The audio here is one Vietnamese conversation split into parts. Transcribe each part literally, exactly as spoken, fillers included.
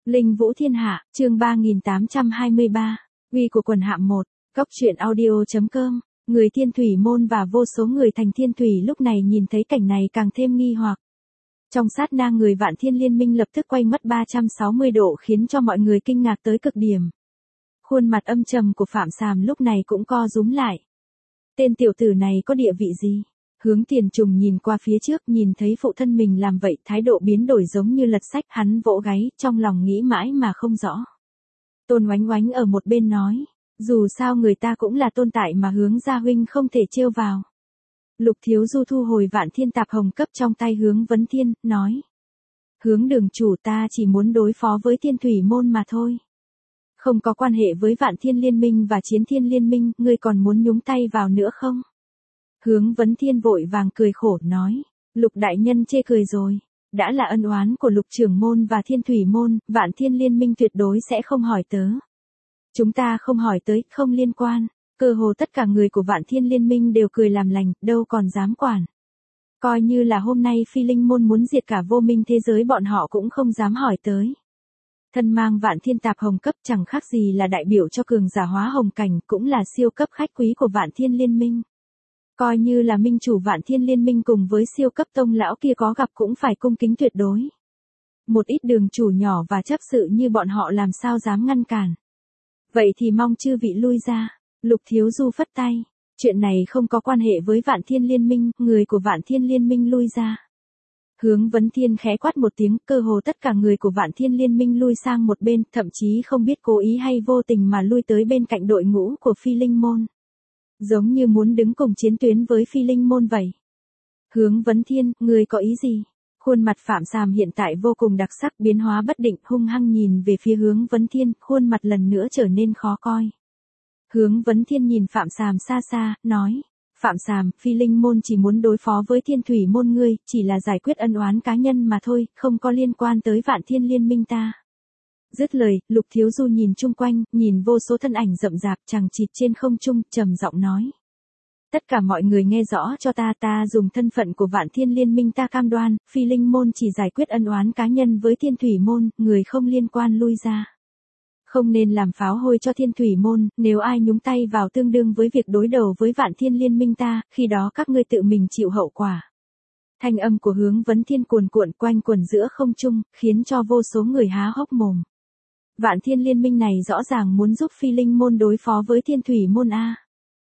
Linh vũ thiên hạ, chương ba nghìn tám trăm hai mươi ba, uy của quần hạm một, Cốc truyện audio.com, người thiên thủy môn và vô số người thành thiên thủy lúc này nhìn thấy cảnh này càng thêm nghi hoặc. Trong sát na người vạn thiên liên minh lập tức quay mất ba trăm sáu mươi độ khiến cho mọi người kinh ngạc tới cực điểm. Khuôn mặt âm trầm của Phạm Sàm lúc này cũng co rúm lại. Tên tiểu tử này có địa vị gì? Hướng Tiền Trùng nhìn qua phía trước nhìn thấy phụ thân mình làm vậy thái độ biến đổi giống như lật sách, hắn vỗ gáy trong lòng nghĩ mãi mà không rõ. Tôn Oánh Oánh ở một bên nói, dù sao người ta cũng là tôn tại mà Hướng gia huynh không thể trêu vào. Lục Thiếu Du thu hồi vạn thiên tạp hồng cấp trong tay Hướng Vấn Thiên, nói. Hướng đường chủ, ta chỉ muốn đối phó với thiên thủy môn mà thôi. Không có quan hệ với vạn thiên liên minh và chiến thiên liên minh, ngươi còn muốn nhúng tay vào nữa không? Hướng Vấn Thiên vội vàng cười khổ nói, Lục đại nhân chê cười rồi, đã là ân oán của Lục trưởng môn và thiên thủy môn, vạn thiên liên minh tuyệt đối sẽ không hỏi tớ. Chúng ta không hỏi tới, không liên quan, cơ hồ tất cả người của vạn thiên liên minh đều cười làm lành, đâu còn dám quản. Coi như là hôm nay phi linh môn muốn diệt cả vô minh thế giới bọn họ cũng không dám hỏi tới. Thân mang vạn thiên tạp hồng cấp chẳng khác gì là đại biểu cho cường giả hóa hồng cảnh, cũng là siêu cấp khách quý của vạn thiên liên minh. Coi như là minh chủ vạn thiên liên minh cùng với siêu cấp tông lão kia có gặp cũng phải cung kính tuyệt đối. Một ít đường chủ nhỏ và chấp sự như bọn họ làm sao dám ngăn cản. Vậy thì mong chư vị lui ra. Lục Thiếu Du phất tay. Chuyện này không có quan hệ với vạn thiên liên minh, người của vạn thiên liên minh lui ra. Hướng Vấn Thiên khẽ quát một tiếng, cơ hồ tất cả người của vạn thiên liên minh lui sang một bên, thậm chí không biết cố ý hay vô tình mà lui tới bên cạnh đội ngũ của phi linh môn. Giống như muốn đứng cùng chiến tuyến với phi linh môn vậy. Hướng Vấn Thiên, ngươi có ý gì? Khuôn mặt Phạm Sàm hiện tại vô cùng đặc sắc, biến hóa bất định, hung hăng nhìn về phía Hướng Vấn Thiên, khuôn mặt lần nữa trở nên khó coi. Hướng Vấn Thiên nhìn Phạm Sàm xa xa, nói, Phạm Sàm, phi linh môn chỉ muốn đối phó với thiên thủy môn ngươi, chỉ là giải quyết ân oán cá nhân mà thôi, không có liên quan tới vạn thiên liên minh ta. Dứt lời, Lục Thiếu Du nhìn chung quanh, nhìn vô số thân ảnh rậm rạp chằng chịt trên không trung, trầm giọng nói. Tất cả mọi người nghe rõ cho ta, ta dùng thân phận của vạn thiên liên minh ta cam đoan, phi linh môn chỉ giải quyết ân oán cá nhân với thiên thủy môn, người không liên quan lui ra. Không nên làm pháo hôi cho thiên thủy môn, nếu ai nhúng tay vào tương đương với việc đối đầu với vạn thiên liên minh ta, khi đó các ngươi tự mình chịu hậu quả. Thanh âm của Hướng Vấn Thiên cuồn cuộn quanh quẩn giữa không trung, khiến cho vô số người há hốc mồm. Vạn thiên liên minh này rõ ràng muốn giúp phi linh môn đối phó với thiên thủy môn A.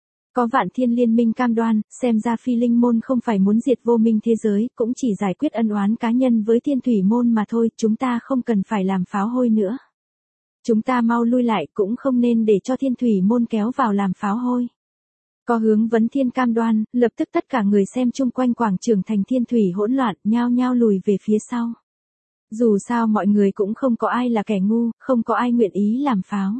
Có vạn thiên liên minh cam đoan, xem ra phi linh môn không phải muốn diệt vô minh thế giới, cũng chỉ giải quyết ân oán cá nhân với thiên thủy môn mà thôi, chúng ta không cần phải làm pháo hôi nữa. Chúng ta mau lui lại, cũng không nên để cho thiên thủy môn kéo vào làm pháo hôi. Có Hướng Vấn Thiên cam đoan, lập tức tất cả người xem chung quanh quảng trường thành thiên thủy hỗn loạn, nhao nhao lùi về phía sau. Dù sao mọi người cũng không có ai là kẻ ngu, không có ai nguyện ý làm pháo.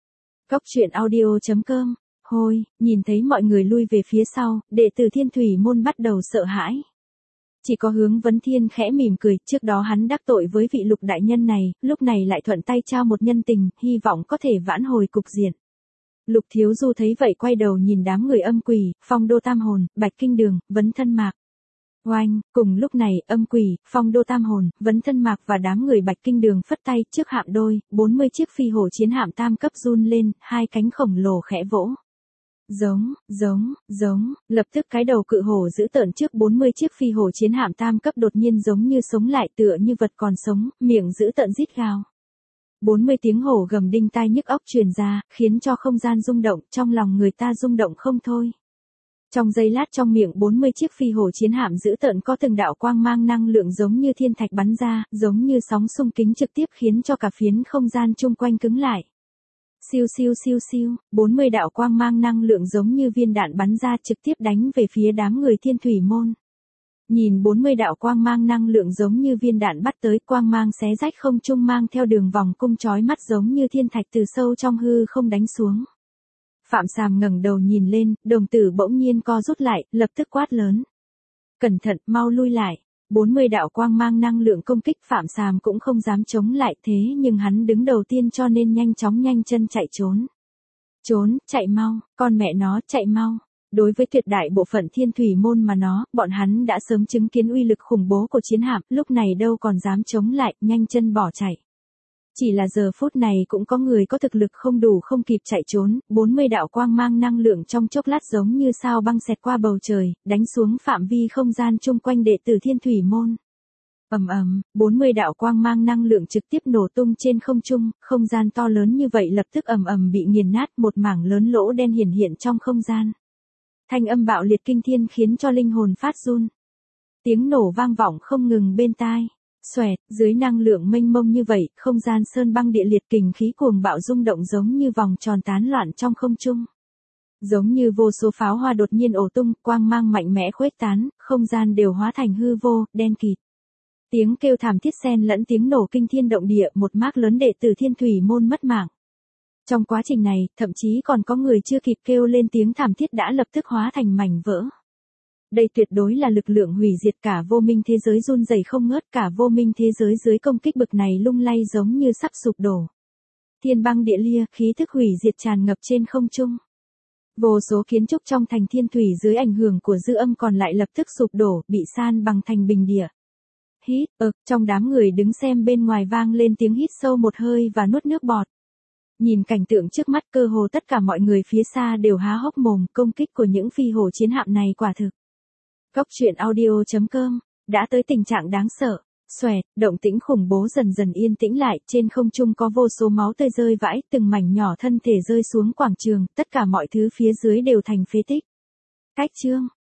Cốc truyện audio.com, hôi, nhìn thấy mọi người lui về phía sau, đệ tử thiên thủy môn bắt đầu sợ hãi. Chỉ có Hướng Vấn Thiên khẽ mỉm cười, trước đó hắn đắc tội với vị Lục đại nhân này, lúc này lại thuận tay trao một nhân tình, hy vọng có thể vãn hồi cục diện. Lục Thiếu Du thấy vậy quay đầu nhìn đám người âm quỷ, Phong Đô Tam Hồn, Bạch Kinh Đường, Vấn Thân Mạc. Oanh, cùng lúc này, âm quỷ, Phong Đô Tam Hồn, Vấn Thân Mạc và đám người Bạch Kinh Đường phất tay, trước hạm đôi, bốn mươi chiếc phi hổ chiến hạm tam cấp run lên, hai cánh khổng lồ khẽ vỗ. Giống, giống, giống, lập tức cái đầu cự hổ giữ tợn trước bốn mươi chiếc phi hổ chiến hạm tam cấp đột nhiên giống như sống lại, tựa như vật còn sống, miệng giữ tợn rít gào. bốn mươi tiếng hổ gầm đinh tai nhức óc truyền ra, khiến cho không gian rung động, trong lòng người ta rung động không thôi. Trong giây lát trong miệng bốn mươi chiếc phi hổ chiến hạm giữ tợn có từng đạo quang mang năng lượng giống như thiên thạch bắn ra, giống như sóng xung kính trực tiếp khiến cho cả phiến không gian chung quanh cứng lại. Siêu siêu siêu siêu, bốn mươi đạo quang mang năng lượng giống như viên đạn bắn ra trực tiếp đánh về phía đám người thiên thủy môn. Nhìn bốn mươi đạo quang mang năng lượng giống như viên đạn bắt tới, quang mang xé rách không trung mang theo đường vòng cung chói mắt giống như thiên thạch từ sâu trong hư không đánh xuống. Phạm Sàm ngẩng đầu nhìn lên, đồng tử bỗng nhiên co rút lại, lập tức quát lớn. Cẩn thận, mau lui lại. bốn mươi đạo quang mang năng lượng công kích, Phạm Sàm cũng không dám chống lại, thế nhưng hắn đứng đầu tiên cho nên nhanh chóng nhanh chân chạy trốn. Trốn, chạy mau, con mẹ nó, chạy mau. Đối với tuyệt đại bộ phận thiên thủy môn mà nó, bọn hắn đã sớm chứng kiến uy lực khủng bố của chiến hạm, lúc này đâu còn dám chống lại, nhanh chân bỏ chạy. Chỉ là giờ phút này cũng có người có thực lực không đủ không kịp chạy trốn, bốn mươi đạo quang mang năng lượng trong chốc lát giống như sao băng xẹt qua bầu trời, đánh xuống phạm vi không gian chung quanh đệ tử Thiên Thủy Môn. Ầm ầm, bốn mươi đạo quang mang năng lượng trực tiếp nổ tung trên không trung, không gian to lớn như vậy lập tức ầm ầm bị nghiền nát, một mảng lớn lỗ đen hiển hiện trong không gian. Thanh âm bạo liệt kinh thiên khiến cho linh hồn phát run. Tiếng nổ vang vọng không ngừng bên tai. Xoẹt, dưới năng lượng mênh mông như vậy, không gian sơn băng địa liệt kình khí cuồng bạo rung động giống như vòng tròn tán loạn trong không trung. Giống như vô số pháo hoa đột nhiên ổ tung, quang mang mạnh mẽ khuếch tán, không gian đều hóa thành hư vô, đen kịt. Tiếng kêu thảm thiết xen lẫn tiếng nổ kinh thiên động địa, một mác lớn đệ tử Thiên Thủy Môn mất mạng. Trong quá trình này, thậm chí còn có người chưa kịp kêu lên tiếng thảm thiết đã lập tức hóa thành mảnh vỡ. Đây tuyệt đối là lực lượng hủy diệt, cả vô minh thế giới run rẩy không ngớt, cả vô minh thế giới dưới công kích bực này lung lay giống như sắp sụp đổ. Thiên băng địa lia, khí thức hủy diệt tràn ngập trên không trung. Vô số kiến trúc trong thành Thiên Thủy dưới ảnh hưởng của dư âm còn lại lập tức sụp đổ, bị san bằng thành bình địa. Hít, ực, trong đám người đứng xem bên ngoài vang lên tiếng hít sâu một hơi và nuốt nước bọt. Nhìn cảnh tượng trước mắt, cơ hồ tất cả mọi người phía xa đều há hốc mồm, công kích của những phi hổ chiến hạm này quả thực. Góc truyện audio chấm com, đã tới tình trạng đáng sợ. Xoẹt, động tĩnh khủng bố dần dần yên tĩnh lại, trên không trung có vô số máu tươi rơi vãi, từng mảnh nhỏ thân thể rơi xuống quảng trường, tất cả mọi thứ phía dưới đều thành phế tích. Cách chương